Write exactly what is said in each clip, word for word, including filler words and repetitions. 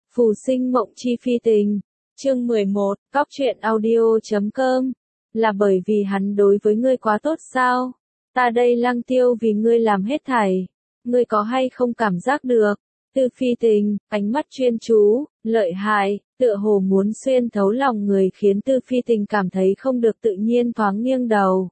Phù sinh mộng chi phi tình. Chương mười một, cóc truyện audio chấm com. Là bởi vì hắn đối với ngươi quá tốt sao? Ta đây Lăng Tiêu vì ngươi làm hết thảy. Ngươi có hay không cảm giác được? Tư phi tình, ánh mắt chuyên chú, lợi hại, tựa hồ muốn xuyên thấu lòng người khiến tư phi tình cảm thấy không được tự nhiên thoáng nghiêng đầu.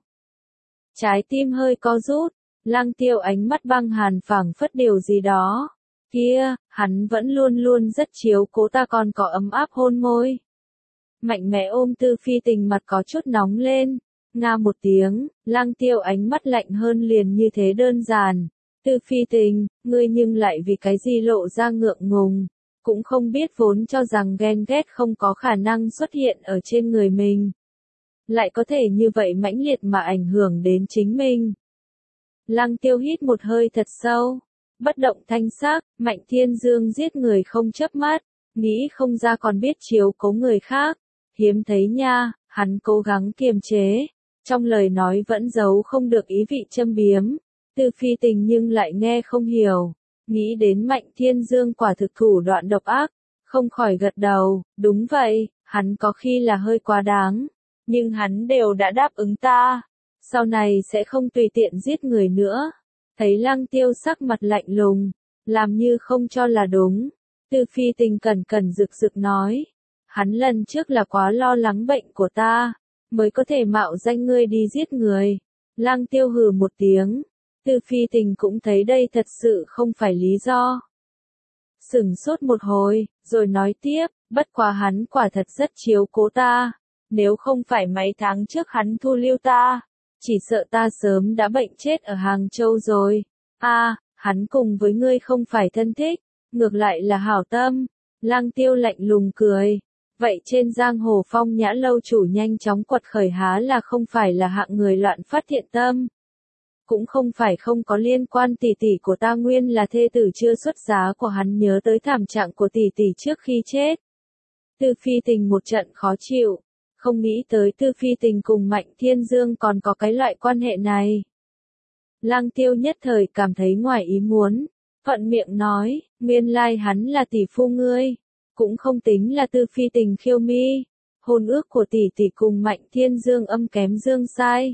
Trái tim hơi co rút, Lăng Tiêu ánh mắt băng hàn phảng phất điều gì đó. Kia, hắn vẫn luôn luôn rất chiếu cố ta, còn có ấm áp hôn môi. Mạnh mẽ ôm tư phi tình, mặt có chút nóng lên. Nga một tiếng, Lăng Tiêu ánh mắt lạnh hơn liền như thế đơn giản. Tư phi tình, ngươi nhưng lại vì cái gì lộ ra ngượng ngùng. Cũng không biết vốn cho rằng ghen ghét không có khả năng xuất hiện ở trên người mình. Lại có thể như vậy mãnh liệt mà ảnh hưởng đến chính mình. Lăng Tiêu hít một hơi thật sâu. Bất động thanh sắc, Mạnh Thiên Dương giết người không chớp mắt, nghĩ không ra còn biết chiếu cố người khác. Hiếm thấy nha, hắn cố gắng kiềm chế, trong lời nói vẫn giấu không được ý vị châm biếm. Tư phi tình nhưng lại nghe không hiểu, nghĩ đến Mạnh Thiên Dương quả thực thủ đoạn độc ác, không khỏi gật đầu, đúng vậy, hắn có khi là hơi quá đáng, nhưng hắn đều đã đáp ứng ta, sau này sẽ không tùy tiện giết người nữa. Thấy Lăng Tiêu sắc mặt lạnh lùng, làm như không cho là đúng. Tư phi tình cẩn cẩn rực rực nói, hắn lần trước là quá lo lắng bệnh của ta, mới có thể mạo danh ngươi đi giết người. Lăng Tiêu hừ một tiếng, tư phi tình cũng thấy đây thật sự không phải lý do. Sửng sốt một hồi, rồi nói tiếp, bất quá hắn quả thật rất chiếu cố ta, nếu không phải mấy tháng trước hắn thu lưu ta, chỉ sợ ta sớm đã bệnh chết ở Hàng Châu rồi. A, à, hắn cùng với ngươi không phải thân thích, ngược lại là hảo tâm. Lăng Tiêu lạnh lùng cười. Vậy trên giang hồ Phong Nhã lâu chủ nhanh chóng quật khởi há là không phải là hạng người loạn phát thiện tâm. Cũng không phải không có liên quan, tỷ tỷ của ta nguyên là thê tử chưa xuất giá của hắn, nhớ tới thảm trạng của tỷ tỷ trước khi chết. Tư phi tình một trận khó chịu. Không nghĩ tới tư phi tình cùng Mạnh Thiên Dương còn có cái loại quan hệ này. Lăng Tiêu nhất thời cảm thấy ngoài ý muốn, thuận miệng nói, nguyên lai hắn là tỷ phu ngươi, cũng không tính là tư phi tình khiêu mi, hôn ước của tỷ tỷ cùng Mạnh Thiên Dương âm kém dương sai.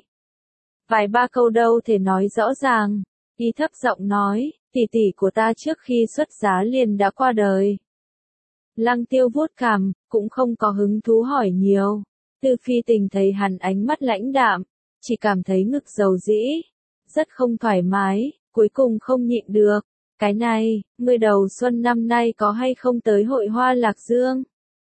Vài ba câu đâu thể nói rõ ràng, y thấp giọng nói, tỷ tỷ của ta trước khi xuất giá liền đã qua đời. Lăng Tiêu vuốt cằm, cũng không có hứng thú hỏi nhiều. Tư phi tình thấy hắn ánh mắt lãnh đạm, chỉ cảm thấy ngực dầu dĩ, rất không thoải mái, cuối cùng không nhịn được. Cái này, ngươi đầu xuân năm nay có hay không tới hội hoa Lạc Dương?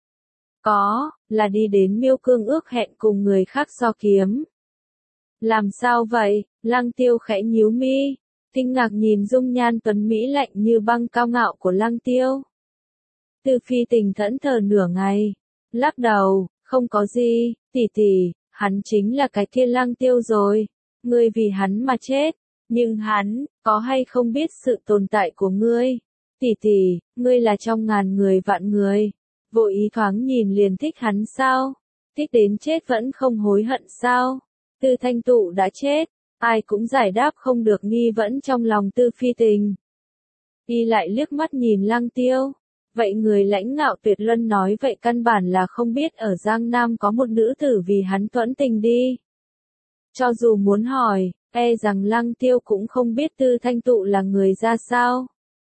Có, là đi đến Miêu Cương ước hẹn cùng người khác so kiếm. Làm sao vậy? Lăng Tiêu khẽ nhíu mi, kinh ngạc nhìn dung nhan tuấn mỹ lạnh như băng cao ngạo của Lăng Tiêu. Tư phi tình thẫn thờ nửa ngày, lắc đầu, không có gì, tỷ tỷ, hắn chính là cái kia Lăng Tiêu rồi, ngươi vì hắn mà chết, nhưng hắn, có hay không biết sự tồn tại của ngươi? Tỷ tỷ, ngươi là trong ngàn người vạn người, vô ý thoáng nhìn liền thích hắn sao? Thích đến chết vẫn không hối hận sao? Tư Thanh Tụ đã chết, ai cũng giải đáp không được nghi vấn trong lòng tư phi tình. Y lại liếc mắt nhìn Lăng Tiêu. Vậy người lãnh ngạo tuyệt luân nói vậy căn bản là không biết ở Giang Nam có một nữ tử vì hắn thuẫn tình đi. Cho dù muốn hỏi, e rằng Lăng Tiêu cũng không biết Tư Thanh Tụ là người ra sao.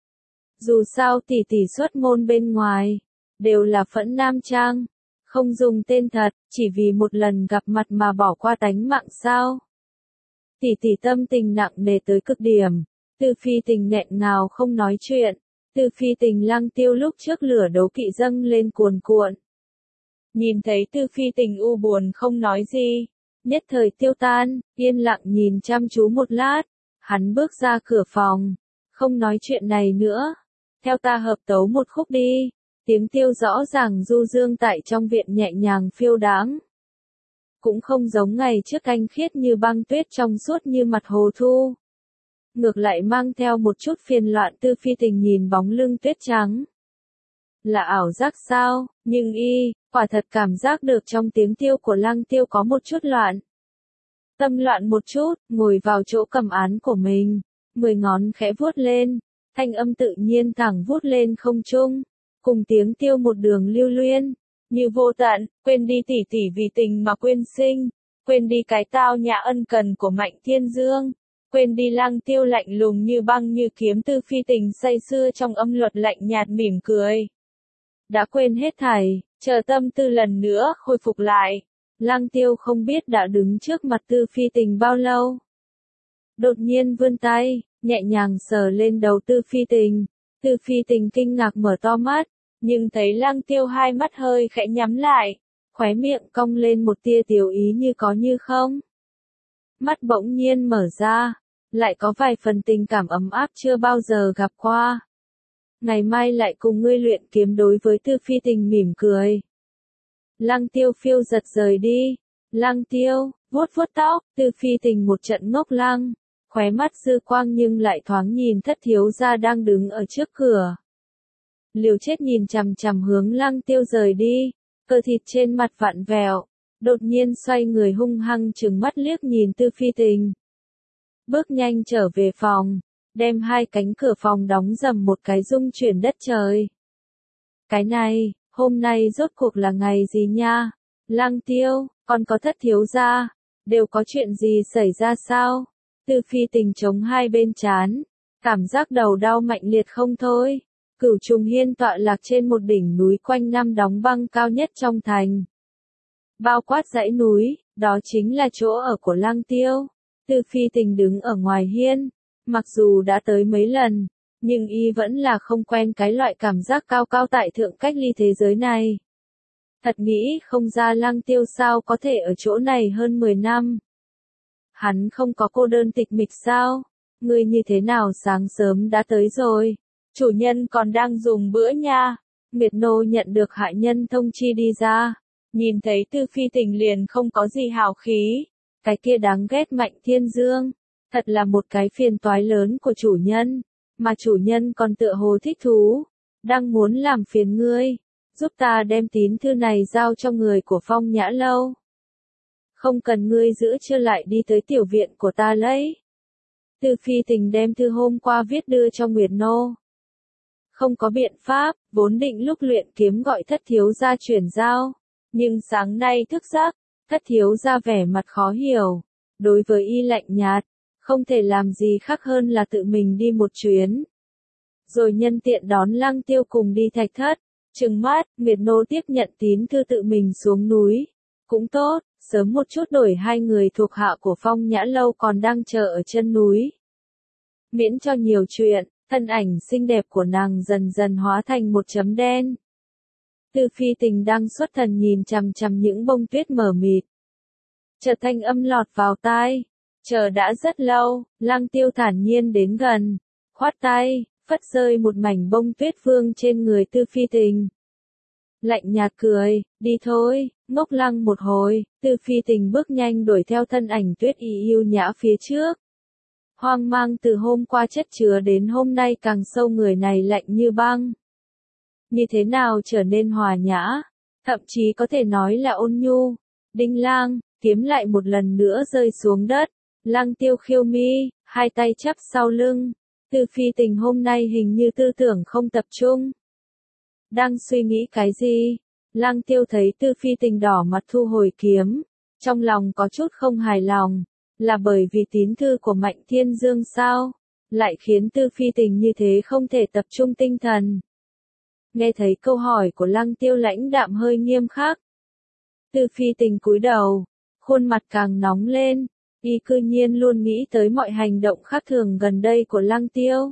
Dù sao tỷ tỷ xuất môn bên ngoài, đều là phẫn nam trang, không dùng tên thật, chỉ vì một lần gặp mặt mà bỏ qua tánh mạng sao. Tỷ tỷ tâm tình nặng nề tới cực điểm, Tư phi tình nghẹn ngào không nói chuyện. Tư phi tình Lăng Tiêu lúc trước lửa đấu kỵ dâng lên cuồn cuộn. Nhìn thấy tư phi tình u buồn không nói gì, nhất thời tiêu tan, yên lặng nhìn chăm chú một lát, hắn bước ra cửa phòng, không nói chuyện này nữa, theo ta hợp tấu một khúc đi. Tiếng tiêu rõ ràng du dương tại trong viện nhẹ nhàng phiêu đáng. Cũng không giống ngày trước anh khiết như băng tuyết trong suốt như mặt hồ thu. Ngược lại mang theo một chút phiền loạn. Tư phi tình nhìn bóng lưng tuyết trắng. Là ảo giác sao, nhưng y, quả thật cảm giác được trong tiếng tiêu của Lăng Tiêu có một chút loạn. Tâm loạn một chút, ngồi vào chỗ cầm án của mình, mười ngón khẽ vuốt lên, thanh âm tự nhiên thẳng vuốt lên không trung. cùng tiếng tiêu một đường lưu luyên, như vô tận, quên đi tỷ tỷ vì tình mà quên sinh, quên đi cái tao nhã ân cần của Mạnh Thiên Dương, quên đi Lăng Tiêu lạnh lùng như băng như kiếm Tư Phi Tình say sưa trong âm luật lạnh nhạt mỉm cười. Đã quên hết thảy, chờ tâm tư lần nữa khôi phục lại. Lăng Tiêu không biết đã đứng trước mặt Tư Phi Tình bao lâu. Đột nhiên vươn tay, nhẹ nhàng sờ lên đầu Tư Phi Tình. Tư Phi Tình kinh ngạc mở to mắt, nhưng thấy Lăng Tiêu hai mắt hơi khẽ nhắm lại, khóe miệng cong lên một tia tiểu ý như có như không. Mắt bỗng nhiên mở ra, lại có vài phần tình cảm ấm áp chưa bao giờ gặp qua. Ngày mai lại cùng ngươi luyện kiếm đối với Tư Phi Tình mỉm cười. Lăng Tiêu phiêu giật rời đi. Lăng Tiêu, vuốt vuốt tóc, Tư Phi Tình một trận ngốc lăng, khóe mắt dư quang nhưng lại thoáng nhìn thất thiếu gia đang đứng ở trước cửa. Liều chết nhìn chằm chằm hướng Lăng Tiêu rời đi, cơ thịt trên mặt vặn vẹo, đột nhiên xoay người hung hăng trừng mắt liếc nhìn Tư Phi Tình. Bước nhanh trở về phòng, đem hai cánh cửa phòng đóng rầm một cái rung chuyển đất trời. Cái này, hôm nay rốt cuộc là ngày gì nha? Lăng Tiêu, còn có thất thiếu gia, đều có chuyện gì xảy ra sao? Tư Phi Tình chống hai bên trán, cảm giác đầu đau mạnh liệt không thôi. Cửu Trùng Hiên tọa lạc trên một đỉnh núi quanh năm đóng băng cao nhất trong thành. Bao quát dãy núi, đó chính là chỗ ở của Lăng Tiêu. Tư Phi Tình đứng ở ngoài hiên, mặc dù đã tới mấy lần, nhưng y vẫn là không quen cái loại cảm giác cao cao tại thượng cách ly thế giới này. Thật nghĩ không ra Lăng Tiêu sao có thể ở chỗ này hơn mười năm. Hắn không có cô đơn tịch mịch sao? Ngươi như thế nào sáng sớm đã tới rồi? Chủ nhân còn đang dùng bữa nha. Miệt nô nhận được hạ nhân thông chi đi ra. Nhìn thấy Tư Phi Tình liền không có gì hào khí. Cái kia đáng ghét Mạnh Thiên Dương. Thật là một cái phiền toái lớn của chủ nhân. Mà chủ nhân còn tựa hồ thích thú. Đang muốn làm phiền ngươi. Giúp ta đem tín thư này giao cho người của Phong Nhã Lâu. Không cần ngươi giữ chưa lại đi tới tiểu viện của ta lấy. Tư Phi Tình đem thư hôm qua viết đưa cho Nguyệt Nô. Không có biện pháp, vốn định lúc luyện kiếm gọi thất thiếu gia chuyển giao. Nhưng sáng nay thức giấc, thất thiếu gia vẻ mặt khó hiểu. Đối với y lạnh nhạt, không thể làm gì khác hơn là tự mình đi một chuyến. Rồi nhân tiện đón Lăng Tiêu cùng đi Thạch Thất. Trừng mắt, Nguyệt Nô tiếp nhận tín thư tự mình xuống núi. Cũng tốt, sớm một chút đổi hai người thuộc hạ của Phong Nhã Lâu còn đang chờ ở chân núi. Miễn cho nhiều chuyện, thân ảnh xinh đẹp của nàng dần dần hóa thành một chấm đen. Tư Phi Tình đang xuất thần nhìn chằm chằm những bông tuyết mờ mịt. Chợt thanh âm lọt vào tai. Chờ đã rất lâu, Lăng Tiêu thản nhiên đến gần, khoát tay, phất rơi một mảnh bông tuyết vương trên người Tư Phi Tình. Lạnh nhạt cười, đi thôi, ngốc lăng một hồi, Tư Phi Tình bước nhanh đuổi theo thân ảnh tuyết y yêu nhã phía trước. Hoang mang từ hôm qua chất chứa đến hôm nay càng sâu, người này lạnh như băng. Như thế nào trở nên hòa nhã, thậm chí có thể nói là ôn nhu. Đinh lang, kiếm lại một lần nữa rơi xuống đất. Lăng Tiêu khiêu mi, hai tay chắp sau lưng. Tư Phi Tình hôm nay hình như tư tưởng không tập trung. Đang suy nghĩ cái gì? Lăng Tiêu thấy Tư Phi Tình đỏ mặt thu hồi kiếm. Trong lòng có chút không hài lòng. Là bởi vì tín thư của Mạnh Thiên Dương sao? Lại khiến Tư Phi Tình như thế không thể tập trung tinh thần. Nghe thấy câu hỏi của Lăng Tiêu lãnh đạm hơi nghiêm khắc. Tư Phi Tình cúi đầu. Khuôn mặt càng nóng lên. Y cư nhiên luôn nghĩ tới mọi hành động khác thường gần đây của Lăng Tiêu.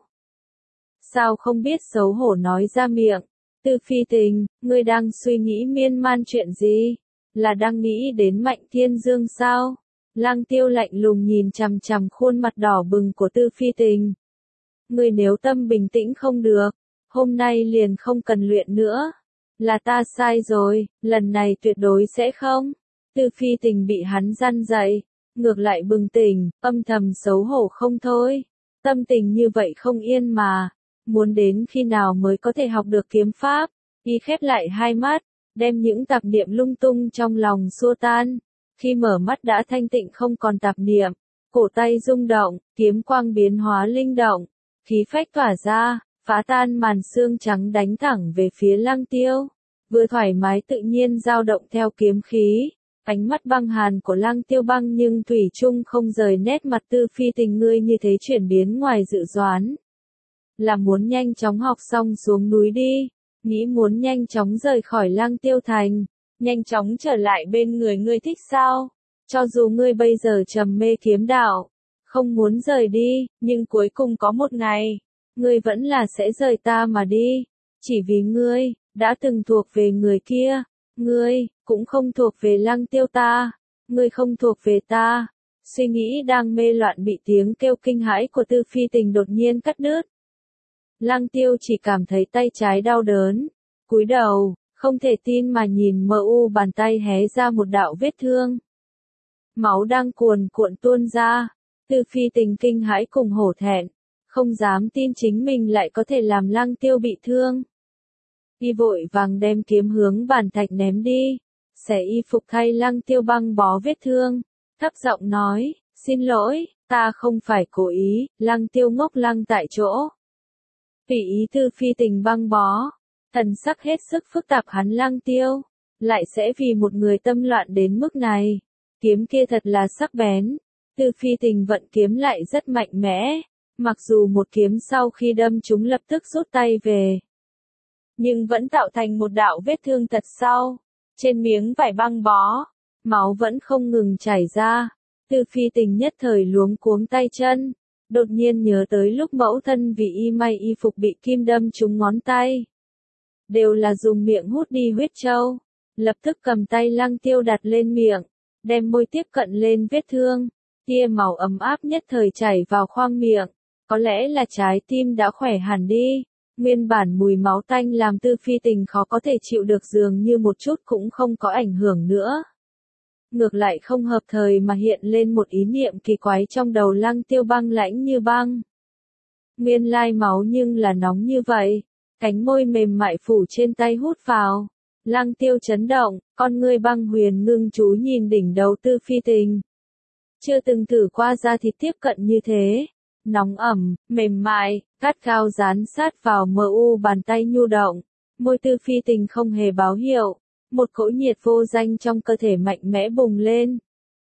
Sao không biết xấu hổ nói ra miệng? Tư Phi Tình, ngươi đang suy nghĩ miên man chuyện gì? Là đang nghĩ đến Mạnh Thiên Dương sao? Lăng Tiêu lạnh lùng nhìn chằm chằm khuôn mặt đỏ bừng của Tư Phi Tình. Ngươi nếu tâm bình tĩnh không được, hôm nay liền không cần luyện nữa. Là ta sai rồi, lần này tuyệt đối sẽ không. Tư Phi Tình bị hắn răn dạy. Ngược lại bừng tỉnh, âm thầm xấu hổ không thôi. Tâm tình như vậy không yên mà. Muốn đến khi nào mới có thể học được kiếm pháp. Y khép lại hai mắt, đem những tạp niệm lung tung trong lòng xua tan. Khi mở mắt đã thanh tịnh không còn tạp niệm. Cổ tay rung động, kiếm quang biến hóa linh động. Khí phách tỏa ra, phá tan màn sương trắng đánh thẳng về phía Lăng Tiêu, vừa thoải mái tự nhiên dao động theo kiếm khí. Ánh mắt băng hàn của Lăng Tiêu băng nhưng thủy chung không rời nét mặt Tư Phi Tình. Ngươi như thế chuyển biến ngoài dự đoán, là muốn nhanh chóng học xong xuống núi đi, nghĩ muốn nhanh chóng rời khỏi Lăng Tiêu thành, nhanh chóng trở lại bên người ngươi thích sao? Cho dù ngươi bây giờ trầm mê kiếm đạo, không muốn rời đi, nhưng cuối cùng có một ngày, ngươi vẫn là sẽ rời ta mà đi, chỉ vì ngươi đã từng thuộc về người kia, ngươi cũng không thuộc về Lăng Tiêu ta, ngươi không thuộc về ta. Suy nghĩ đang mê loạn bị tiếng kêu kinh hãi của Tư Phi Tình đột nhiên cắt đứt. Lăng Tiêu chỉ cảm thấy tay trái đau đớn, cúi đầu, không thể tin mà nhìn mờ u bàn tay hé ra một đạo vết thương. Máu đang cuồn cuộn tuôn ra, Tư Phi Tình kinh hãi cùng hổ thẹn, không dám tin chính mình lại có thể làm Lăng Tiêu bị thương. Y vội vàng đem kiếm hướng bàn thạch ném đi, xẻ y phục thay Lăng Tiêu băng bó vết thương, thấp giọng nói, xin lỗi, ta không phải cố ý. Lăng Tiêu ngốc lăng tại chỗ. Vì ý Tư Phi Tình băng bó, thần sắc hết sức phức tạp. Hắn Lăng Tiêu lại sẽ vì một người tâm loạn đến mức này. Kiếm kia thật là sắc bén, Tư Phi Tình vận kiếm lại rất mạnh mẽ, mặc dù một kiếm sau khi đâm chúng lập tức rút tay về, nhưng vẫn tạo thành một đạo vết thương thật sâu, trên miếng vải băng bó, máu vẫn không ngừng chảy ra. Tư Phi Tình nhất thời luống cuống tay chân, đột nhiên nhớ tới lúc mẫu thân vì y may y phục bị kim đâm trúng ngón tay, đều là dùng miệng hút đi huyết trâu, lập tức cầm tay Lăng Tiêu đặt lên miệng, đem môi tiếp cận lên vết thương, tia màu ấm áp nhất thời chảy vào khoang miệng, có lẽ là trái tim đã khỏe hẳn đi. Nguyên bản mùi máu tanh làm Tư Phi Tình khó có thể chịu được dường như một chút cũng không có ảnh hưởng nữa. Ngược lại không hợp thời mà hiện lên một ý niệm kỳ quái trong đầu Lăng Tiêu băng lãnh như băng. Nguyên lai máu nhưng là nóng như vậy, cánh môi mềm mại phủ trên tay hút vào. Lăng Tiêu chấn động, con ngươi băng huyền ngưng chú nhìn đỉnh đầu Tư Phi Tình. Chưa từng thử qua da thịt tiếp cận như thế. Nóng ẩm, mềm mại, gắt gao dán sát vào mờ u bàn tay nhu động. Môi Tư Phi Tình không hề báo hiệu, một cỗ nhiệt vô danh trong cơ thể mạnh mẽ bùng lên.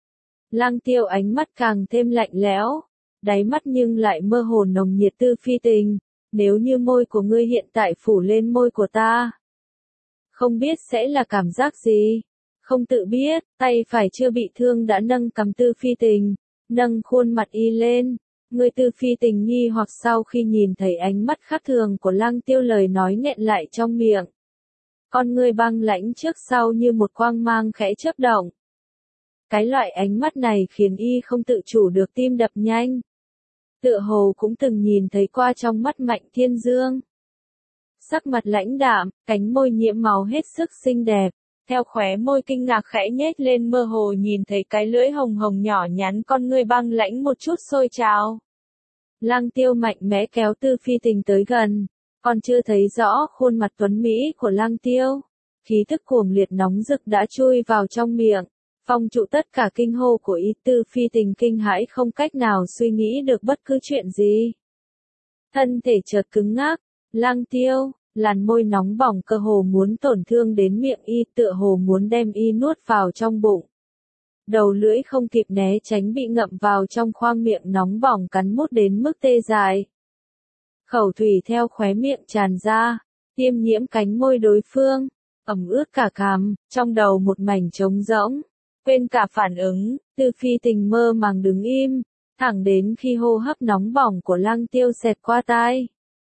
Lăng Tiêu ánh mắt càng thêm lạnh lẽo, đáy mắt nhưng lại mơ hồ nồng nhiệt. Tư Phi Tình, nếu như môi của ngươi hiện tại phủ lên môi của ta, không biết sẽ là cảm giác gì? Không tự biết, tay phải chưa bị thương đã nâng cầm Tư Phi Tình, nâng khuôn mặt y lên. Người Tư Phi Tình nghi hoặc sau khi nhìn thấy ánh mắt khác thường của Lăng Tiêu, lời nói nghẹn lại trong miệng. Con người băng lãnh trước sau như một quang mang khẽ chớp động. Cái loại ánh mắt này khiến y không tự chủ được tim đập nhanh. Tựa hồ cũng từng nhìn thấy qua trong mắt Mạnh Thiên Dương. Sắc mặt lãnh đạm, cánh môi nhiễm máu hết sức xinh đẹp. Theo khóe môi kinh ngạc khẽ nhếch lên, mơ hồ nhìn thấy cái lưỡi hồng hồng nhỏ nhắn, con ngươi băng lãnh một chút sôi trào. Lăng Tiêu mạnh mẽ kéo Tư Phi Tình tới gần, còn chưa thấy rõ khuôn mặt tuấn mỹ của Lăng Tiêu. Khí tức cuồng liệt nóng rực đã chui vào trong miệng, phong trụ tất cả kinh hô của y. Tư Phi Tình kinh hãi không cách nào suy nghĩ được bất cứ chuyện gì. Thân thể chợt cứng ngắc, Lăng Tiêu, làn môi nóng bỏng cơ hồ muốn tổn thương đến miệng y, tựa hồ muốn đem y nuốt vào trong bụng. Đầu lưỡi không kịp né tránh bị ngậm vào trong khoang miệng nóng bỏng, cắn mút đến mức tê dại. Khẩu thủy theo khóe miệng tràn ra, tiêm nhiễm cánh môi đối phương, ẩm ướt cả cằm, trong đầu một mảnh trống rỗng, quên cả phản ứng. Tư Phi Tình mơ màng đứng im, thẳng đến khi hô hấp nóng bỏng của Lăng Tiêu xẹt qua tai.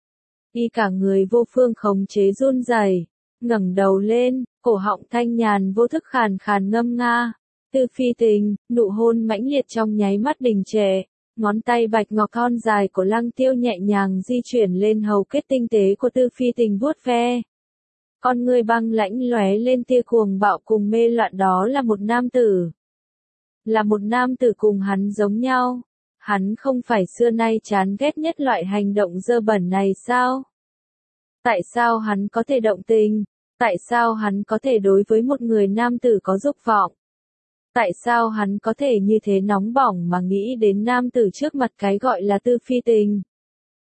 Y cả người vô phương khống chế run rẩy, ngẩng đầu lên, cổ họng thanh nhàn vô thức khàn khàn ngâm nga. Tư Phi Tình, nụ hôn mãnh liệt trong nháy mắt đình trệ, ngón tay bạch ngọc thon dài của Lăng Tiêu nhẹ nhàng di chuyển lên hầu kết tinh tế của Tư Phi Tình vuốt ve. Con người băng lãnh lóe lên tia cuồng bạo cùng mê loạn. Đó là một nam tử. Là một nam tử cùng hắn giống nhau. Hắn không phải xưa nay chán ghét nhất loại hành động dơ bẩn này sao? Tại sao hắn có thể động tình? Tại sao hắn có thể đối với một người nam tử có dục vọng? Tại sao hắn có thể như thế nóng bỏng mà nghĩ đến nam tử trước mặt cái gọi là Tư Phi Tình?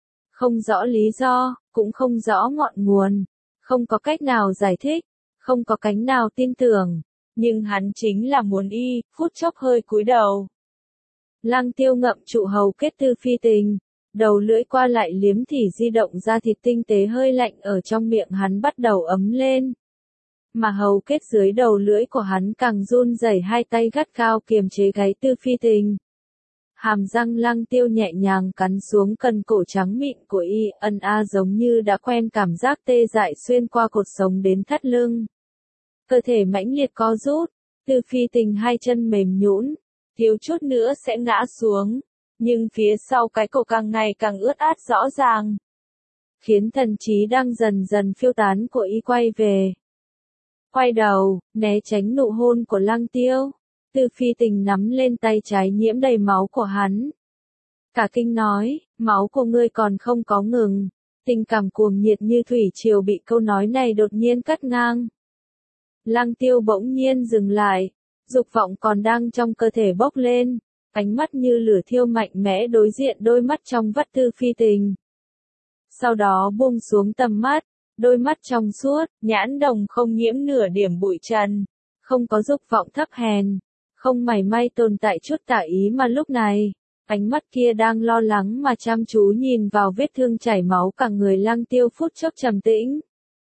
không rõ lý do, cũng không rõ ngọn nguồn, không có cách nào giải thích, không có cánh nào tin tưởng, nhưng hắn chính là muốn y, phút chốc hơi cúi đầu. Lăng Tiêu ngậm trụ hầu kết Tư Phi Tình, đầu lưỡi qua lại liếm thì di động ra thịt tinh tế hơi lạnh ở trong miệng hắn bắt đầu ấm lên. Mà hầu kết dưới đầu lưỡi của hắn càng run rẩy, hai tay gắt gao kiềm chế gáy Tư Phi Tình. Hàm răng Lăng Tiêu nhẹ nhàng cắn xuống cần cổ trắng mịn của y, ân a giống như đã quen cảm giác tê dại xuyên qua cột sống đến thắt lưng. Cơ thể mãnh liệt co rút, Tư Phi Tình hai chân mềm nhũn, thiếu chút nữa sẽ ngã xuống, nhưng phía sau cái cổ càng ngày càng ướt át rõ ràng, khiến thần trí đang dần dần phiêu tán của y quay về. Quay đầu, né tránh nụ hôn của Lăng Tiêu, Tư Phi Tình nắm lên tay trái nhiễm đầy máu của hắn. Cả kinh nói, máu của ngươi còn không có ngừng. Tình cảm cuồng nhiệt như thủy triều bị câu nói này đột nhiên cắt ngang. Lăng Tiêu bỗng nhiên dừng lại, dục vọng còn đang trong cơ thể bốc lên, ánh mắt như lửa thiêu mạnh mẽ đối diện đôi mắt trong vắt Tư Phi Tình. Sau đó buông xuống tầm mắt, đôi mắt trong suốt, nhãn đồng không nhiễm nửa điểm bụi trần, không có dục vọng thấp hèn, không mảy may tồn tại chút tà ý, mà lúc này, ánh mắt kia đang lo lắng mà chăm chú nhìn vào vết thương chảy máu cả người Lăng Tiêu phút chốc trầm tĩnh.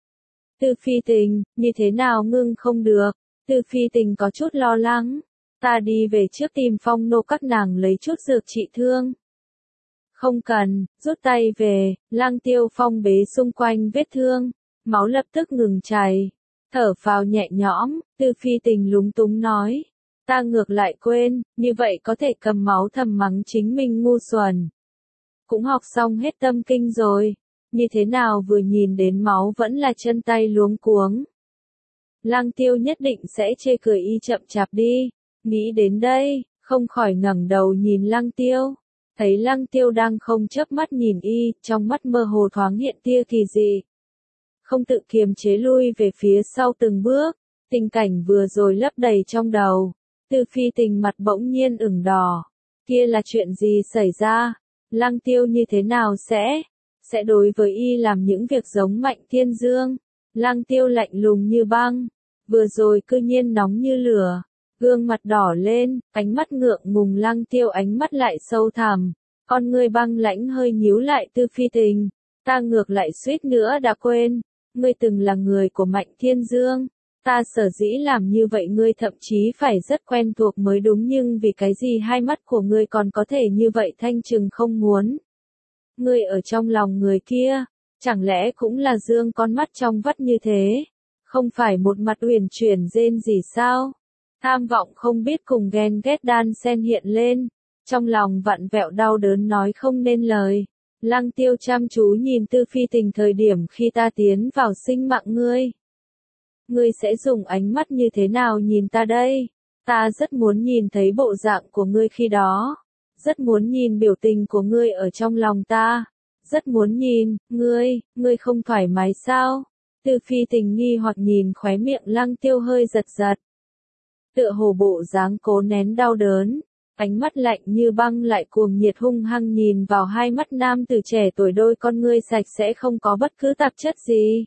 Tư Phi Tình, như thế nào ngưng không được? Tư Phi Tình có chút lo lắng. Ta đi về trước tìm Phong nô các nàng lấy chút dược trị thương. Không cần, rút tay về. Lăng Tiêu phong bế xung quanh vết thương, máu lập tức ngừng chảy. Thở phào nhẹ nhõm, Tư Phi Tình lúng túng nói. Ta ngược lại quên, như vậy có thể cầm máu thầm mắng chính mình ngu xuẩn. Cũng học xong hết tâm kinh rồi, như thế nào vừa nhìn đến máu vẫn là chân tay luống cuống. Lăng Tiêu nhất định sẽ chê cười y chậm chạp đi, nghĩ đến đây, không khỏi ngẩng đầu nhìn Lăng Tiêu. Thấy Lăng Tiêu đang không chớp mắt nhìn y, trong mắt mơ hồ thoáng hiện tia kỳ dị. Không tự kiềm chế lui về phía sau từng bước, tình cảnh vừa rồi lấp đầy trong đầu. Tư Phi Tình mặt bỗng nhiên ửng đỏ. Kia là chuyện gì xảy ra? Lăng Tiêu như thế nào sẽ? Sẽ đối với y làm những việc giống Mạnh Thiên Dương. Lăng Tiêu lạnh lùng như băng. Vừa rồi cư nhiên nóng như lửa. Gương mặt đỏ lên, ánh mắt ngượng ngùng. Lăng Tiêu ánh mắt lại sâu thẳm. Con ngươi băng lãnh hơi nhíu lại. Tư Phi Tình, ta ngược lại suýt nữa đã quên. Ngươi từng là người của Mạnh Thiên Dương. Ta sở dĩ làm như vậy ngươi thậm chí phải rất quen thuộc mới đúng, nhưng vì cái gì hai mắt của ngươi còn có thể như vậy thanh trừng không muốn. Ngươi ở trong lòng người kia, chẳng lẽ cũng là dương con mắt trong vắt như thế, không phải một mặt uyển chuyển rên gì sao? Tham vọng không biết cùng ghen ghét đan xen hiện lên, trong lòng vặn vẹo đau đớn nói không nên lời. Lăng Tiêu chăm chú nhìn Tư Phi Tình thời điểm khi ta tiến vào sinh mạng ngươi. Ngươi sẽ dùng ánh mắt như thế nào nhìn ta đây? Ta rất muốn nhìn thấy bộ dạng của ngươi khi đó. Rất muốn nhìn biểu tình của ngươi ở trong lòng ta. Rất muốn nhìn, ngươi, ngươi không thoải mái sao? Tư Phi Tình nghi hoặc nhìn khóe miệng Lăng Tiêu hơi giật giật. Tựa hồ bộ dáng cố nén đau đớn. Ánh mắt lạnh như băng lại cuồng nhiệt hung hăng nhìn vào hai mắt nam tử trẻ tuổi, đôi con ngươi sạch sẽ không có bất cứ tạp chất gì.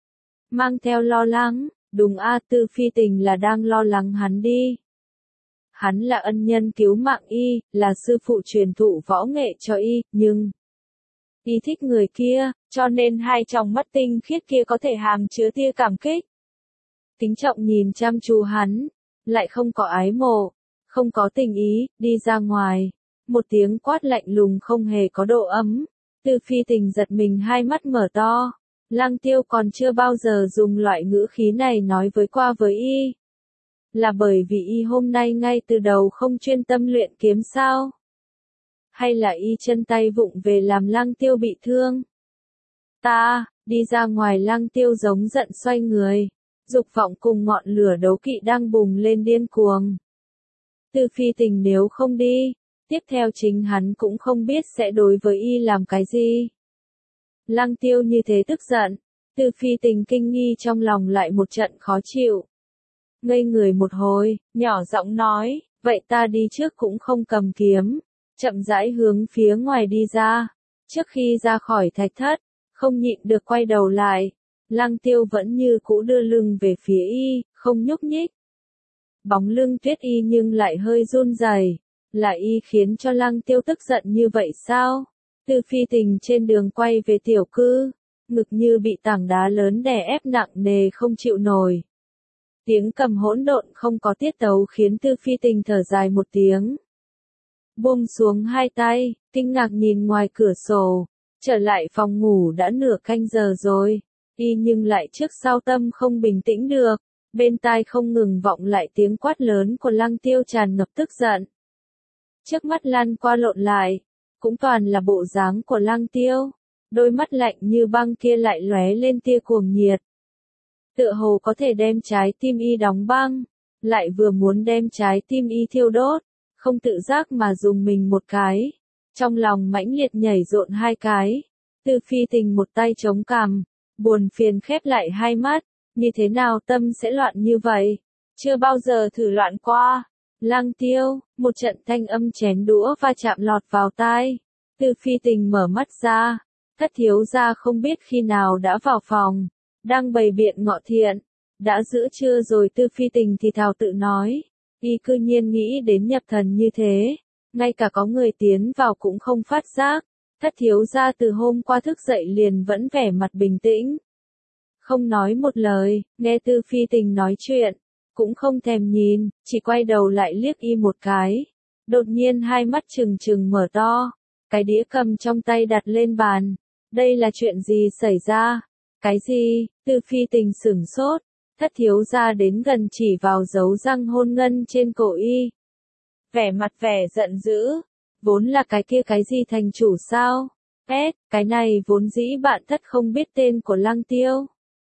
Mang theo lo lắng, đúng a, Tư Phi Tình là đang lo lắng hắn đi. Hắn là ân nhân cứu mạng y, là sư phụ truyền thụ võ nghệ cho y, nhưng y thích người kia, cho nên hai tròng mắt tinh khiết kia có thể hàm chứa tia cảm kích. Kính trọng nhìn chăm chú hắn, lại không có ái mộ, không có tình ý, đi ra ngoài. Một tiếng quát lạnh lùng không hề có độ ấm. Tư Phi Tình giật mình, hai mắt mở to. Lăng Tiêu còn chưa bao giờ dùng loại ngữ khí này nói với qua với y. Là bởi vì y hôm nay ngay từ đầu không chuyên tâm luyện kiếm sao? Hay là y chân tay vụng về làm Lăng Tiêu bị thương? Ta, đi ra ngoài. Lăng Tiêu giống giận xoay người. Dục vọng cùng ngọn lửa đấu kỵ đang bùng lên điên cuồng. Tư Phi Tình nếu không đi, tiếp theo chính hắn cũng không biết sẽ đối với y làm cái gì. Lăng Tiêu như thế tức giận, Tư Phi Tình kinh nghi trong lòng lại một trận khó chịu. Ngây người một hồi, nhỏ giọng nói, vậy ta đi trước cũng không cầm kiếm, chậm rãi hướng phía ngoài đi ra. Trước khi ra khỏi thạch thất, không nhịn được quay đầu lại, Lăng Tiêu vẫn như cũ đưa lưng về phía y, không nhúc nhích. Bóng lưng Tuyết Y nhưng lại hơi run rẩy, là y khiến cho Lăng Tiêu tức giận như vậy sao? Tư Phi Tình trên đường quay về tiểu cư, ngực như bị tảng đá lớn đè ép nặng nề không chịu nổi. Tiếng cầm hỗn độn không có tiết tấu khiến Tư Phi Tình thở dài một tiếng. Buông xuống hai tay, kinh ngạc nhìn ngoài cửa sổ, trở lại phòng ngủ đã nửa canh giờ rồi, y nhưng lại trước sau tâm không bình tĩnh được, bên tai không ngừng vọng lại tiếng quát lớn của Lăng Tiêu tràn ngập tức giận. Trước mắt lăn qua lộn lại, cũng toàn là bộ dáng của Lăng Tiêu, đôi mắt lạnh như băng kia lại lóe lên tia cuồng nhiệt. Tựa hồ có thể đem trái tim y đóng băng, lại vừa muốn đem trái tim y thiêu đốt, không tự giác mà dùng mình một cái, trong lòng mãnh liệt nhảy rộn hai cái. Tư Phi Tình một tay chống cằm, buồn phiền khép lại hai mắt, như thế nào tâm sẽ loạn như vậy, chưa bao giờ thử loạn qua. Lăng Tiêu, một trận thanh âm chén đũa va chạm lọt vào tai. Tư Phi Tình mở mắt ra, Thất thiếu gia không biết khi nào đã vào phòng, đang bày biện ngọ thiện, đã giữ trưa rồi. Tư Phi Tình thì thào tự nói, y cư nhiên nghĩ đến nhập thần như thế, ngay cả có người tiến vào cũng không phát giác. Thất thiếu gia từ hôm qua thức dậy liền vẫn vẻ mặt bình tĩnh, không nói một lời, nghe Tư Phi Tình nói chuyện, cũng không thèm nhìn, chỉ quay đầu lại liếc y một cái. Đột nhiên hai mắt trừng trừng mở to, cái đĩa cầm trong tay đặt lên bàn. Đây là chuyện gì xảy ra? Cái gì? Tư Phi Tình sửng sốt, Thất thiếu gia đến gần chỉ vào dấu răng hôn ngân trên cổ y. Vẻ mặt vẻ giận dữ, vốn là cái kia cái gì thành chủ sao? Ết, cái này vốn dĩ bạn Thất không biết tên của Lăng Tiêu,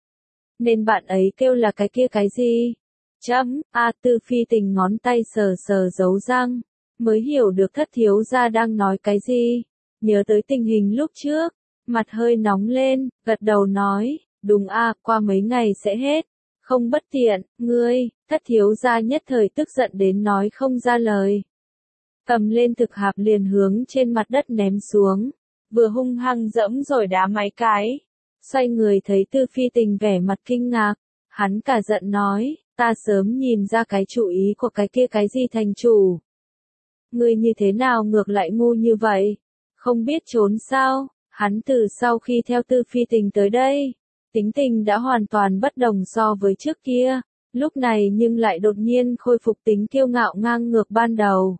nên bạn ấy kêu là cái kia cái gì? Chấm, a à, Tư Phi Tình ngón tay sờ sờ dấu răng, mới hiểu được Thất thiếu gia đang nói cái gì. Nhớ tới tình hình lúc trước, mặt hơi nóng lên, gật đầu nói, đúng a, à, qua mấy ngày sẽ hết, không bất tiện. Ngươi, Thất thiếu gia nhất thời tức giận đến nói không ra lời. Cầm lên thực hạp liền hướng trên mặt đất ném xuống, vừa hung hăng dẫm rồi đá mấy cái. Xoay người thấy Tư Phi Tình vẻ mặt kinh ngạc, hắn cả giận nói, ta sớm nhìn ra cái chủ ý của cái kia cái gì thành chủ. Ngươi như thế nào ngược lại ngu như vậy? Không biết trốn sao? Hắn từ sau khi theo Tư Phi Tình tới đây, tính tình đã hoàn toàn bất đồng so với trước kia, lúc này nhưng lại đột nhiên khôi phục tính kiêu ngạo ngang ngược ban đầu.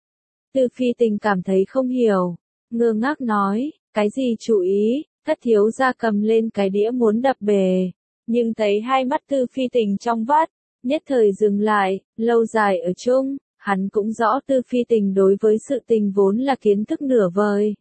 Tư Phi Tình cảm thấy không hiểu, ngơ ngác nói, cái gì chủ ý? Thất thiếu gia cầm lên cái đĩa muốn đập bể, nhưng thấy hai mắt Tư Phi Tình trong vắt, nhất thời dừng lại. Lâu dài ở chung, hắn cũng rõ Tư Phi Tình đối với sự tình vốn là kiến thức nửa vời.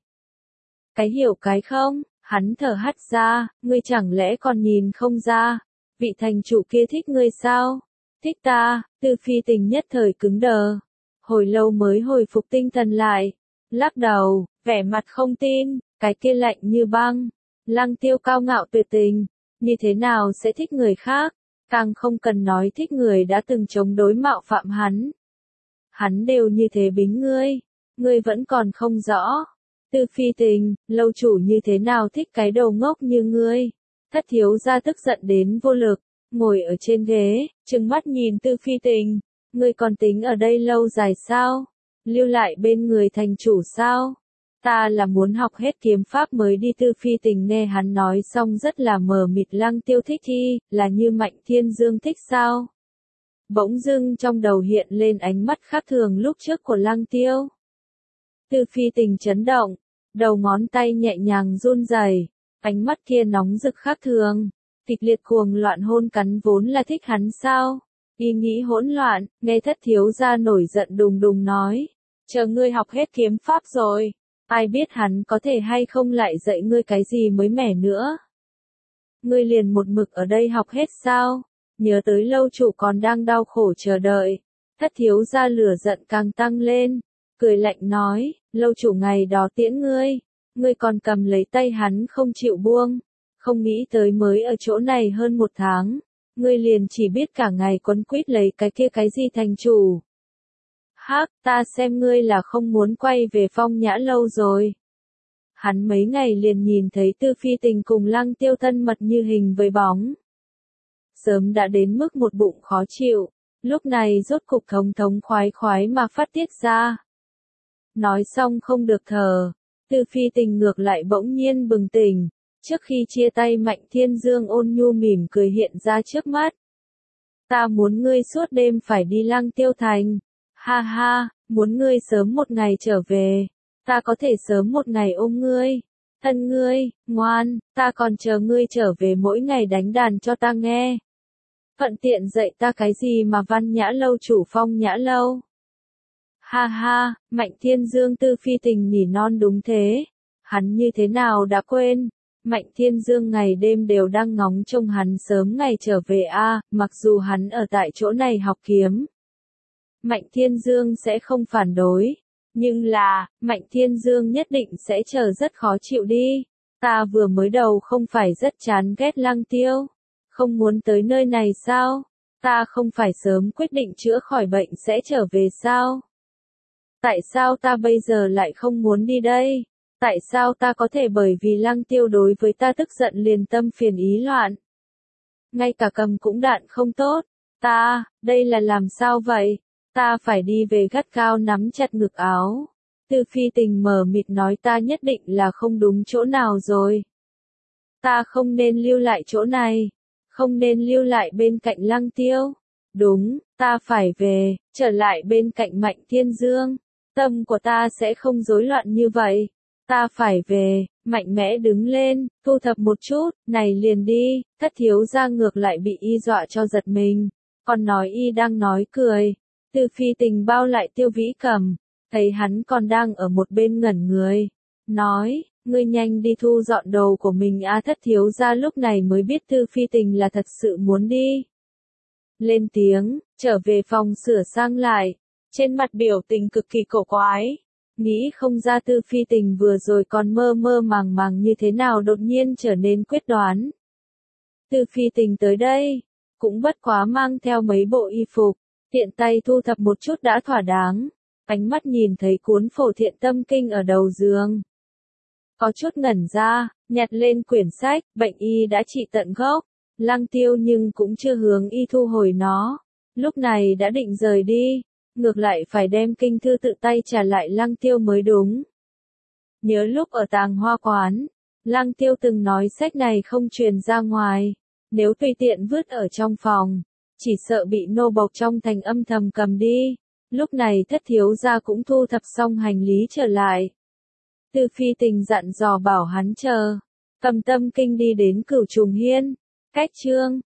Cái hiểu cái không, hắn thở hắt ra, ngươi chẳng lẽ còn nhìn không ra, vị thành chủ kia thích ngươi sao? Thích ta? Tư Phi Tình nhất thời cứng đờ, hồi lâu mới hồi phục tinh thần lại, lắc đầu, vẻ mặt không tin. Cái kia lạnh như băng, Lăng Tiêu cao ngạo tuyệt tình, như thế nào sẽ thích người khác, càng không cần nói thích người đã từng chống đối mạo phạm hắn. Hắn đều như thế bính ngươi, ngươi vẫn còn không rõ. Tư Phi Tình, lâu chủ như thế nào thích cái đầu ngốc như ngươi? Thất thiếu gia tức giận đến vô lực, ngồi ở trên ghế, trừng mắt nhìn Tư Phi Tình, ngươi còn tính ở đây lâu dài sao? Lưu lại bên người thành chủ sao? Ta là muốn học hết kiếm pháp mới đi. Tư Phi Tình nghe hắn nói xong rất là mờ mịt. Lăng Tiêu thích thi, là như Mạnh Thiên Dương thích sao? Bỗng dưng trong đầu hiện lên ánh mắt khác thường lúc trước của Lăng Tiêu. Tư Phi Tình chấn động, đầu ngón tay nhẹ nhàng run rẩy, ánh mắt kia nóng rực khác thường, kịch liệt cuồng loạn hôn cắn vốn là thích hắn sao? Ý nghĩ hỗn loạn, nghe Thất thiếu gia nổi giận đùng đùng nói, chờ ngươi học hết kiếm pháp rồi, ai biết hắn có thể hay không lại dạy ngươi cái gì mới mẻ nữa. Ngươi liền một mực ở đây học hết sao? Nhớ tới lâu chủ còn đang đau khổ chờ đợi, Thất thiếu gia lửa giận càng tăng lên, cười lạnh nói, lâu chủ ngày đó tiễn ngươi, ngươi còn cầm lấy tay hắn không chịu buông, không nghĩ tới mới ở chỗ này hơn một tháng, ngươi liền chỉ biết cả ngày quấn quýt lấy cái kia cái gì thành chủ. Hắc, ta xem ngươi là không muốn quay về Phong Nhã lâu rồi. Hắn mấy ngày liền nhìn thấy Tư Phi Tình cùng Lăng Tiêu thân mật như hình với bóng. Sớm đã đến mức một bụng khó chịu, lúc này rốt cục thống thống khoái khoái mà phát tiết ra. Nói xong không được thở, Tư Phi Tình ngược lại bỗng nhiên bừng tỉnh, trước khi chia tay Mạnh Thiên Dương ôn nhu mỉm cười hiện ra trước mắt. Ta muốn ngươi suốt đêm phải đi Lăng Tiêu Thành, ha ha, muốn ngươi sớm một ngày trở về, ta có thể sớm một ngày ôm ngươi, thân ngươi, ngoan, ta còn chờ ngươi trở về mỗi ngày đánh đàn cho ta nghe. Thuận tiện dạy ta cái gì mà Văn Nhã Lâu chủ Phong Nhã Lâu. Ha ha, Mạnh Thiên Dương Tư Phi Tình nỉ non đúng thế, hắn như thế nào đã quên, Mạnh Thiên Dương ngày đêm đều đang ngóng trông hắn sớm ngày trở về a, à, mặc dù hắn ở tại chỗ này học kiếm. Mạnh Thiên Dương sẽ không phản đối, nhưng là, Mạnh Thiên Dương nhất định sẽ chờ rất khó chịu đi, ta vừa mới đầu không phải rất chán ghét Lăng Tiêu, không muốn tới nơi này sao, ta không phải sớm quyết định chữa khỏi bệnh sẽ trở về sao? Tại sao ta bây giờ lại không muốn đi đây? Tại sao ta có thể bởi vì Lăng Tiêu đối với ta tức giận liền tâm phiền ý loạn? Ngay cả cầm cũng đạn không tốt. Ta, đây là làm sao vậy? Ta phải đi về gắt cao nắm chặt ngực áo. Tư Phi Tình mờ mịt nói ta nhất định là không đúng chỗ nào rồi. Ta không nên lưu lại chỗ này. Không nên lưu lại bên cạnh Lăng Tiêu. Đúng, ta phải về, trở lại bên cạnh Mạnh Thiên Dương. Tâm của ta sẽ không rối loạn như vậy. Ta phải về, mạnh mẽ đứng lên, thu thập một chút, này liền đi, thất thiếu gia ngược lại bị y dọa cho giật mình. Còn nói y đang nói cười. Tư Phi Tình bao lại Tiêu Vĩ Cầm, thấy hắn còn đang ở một bên ngẩn người. Nói, ngươi nhanh đi thu dọn đồ của mình a. Thất thiếu gia lúc này mới biết Tư Phi Tình là thật sự muốn đi. Lên tiếng, trở về phòng sửa sang lại, trên mặt biểu tình cực kỳ cổ quái. Nghĩ không ra Tư Phi Tình vừa rồi còn mơ mơ màng màng như thế nào đột nhiên trở nên quyết đoán. Tư Phi Tình tới đây, cũng bất quá mang theo mấy bộ y phục, tiện tay thu thập một chút đã thỏa đáng. Ánh mắt nhìn thấy cuốn Phổ Thiện Tâm Kinh ở đầu giường. Có chút ngẩn ra, nhặt lên quyển sách, bệnh y đã trị tận gốc. Lăng Tiêu nhưng cũng chưa hướng y thu hồi nó. Lúc này đã định rời đi. Ngược lại phải đem kinh thư tự tay trả lại Lăng Tiêu mới đúng. Nhớ lúc ở Tàng Hoa Quán, Lăng Tiêu từng nói sách này không truyền ra ngoài, nếu tùy tiện vứt ở trong phòng, chỉ sợ bị nô bộc trong thành âm thầm cầm đi. Lúc này thất thiếu gia cũng thu thập xong hành lý trở lại. Tư Phi Tình dặn dò bảo hắn chờ, cầm tâm kinh đi đến Cửu Trùng Hiên, cách chương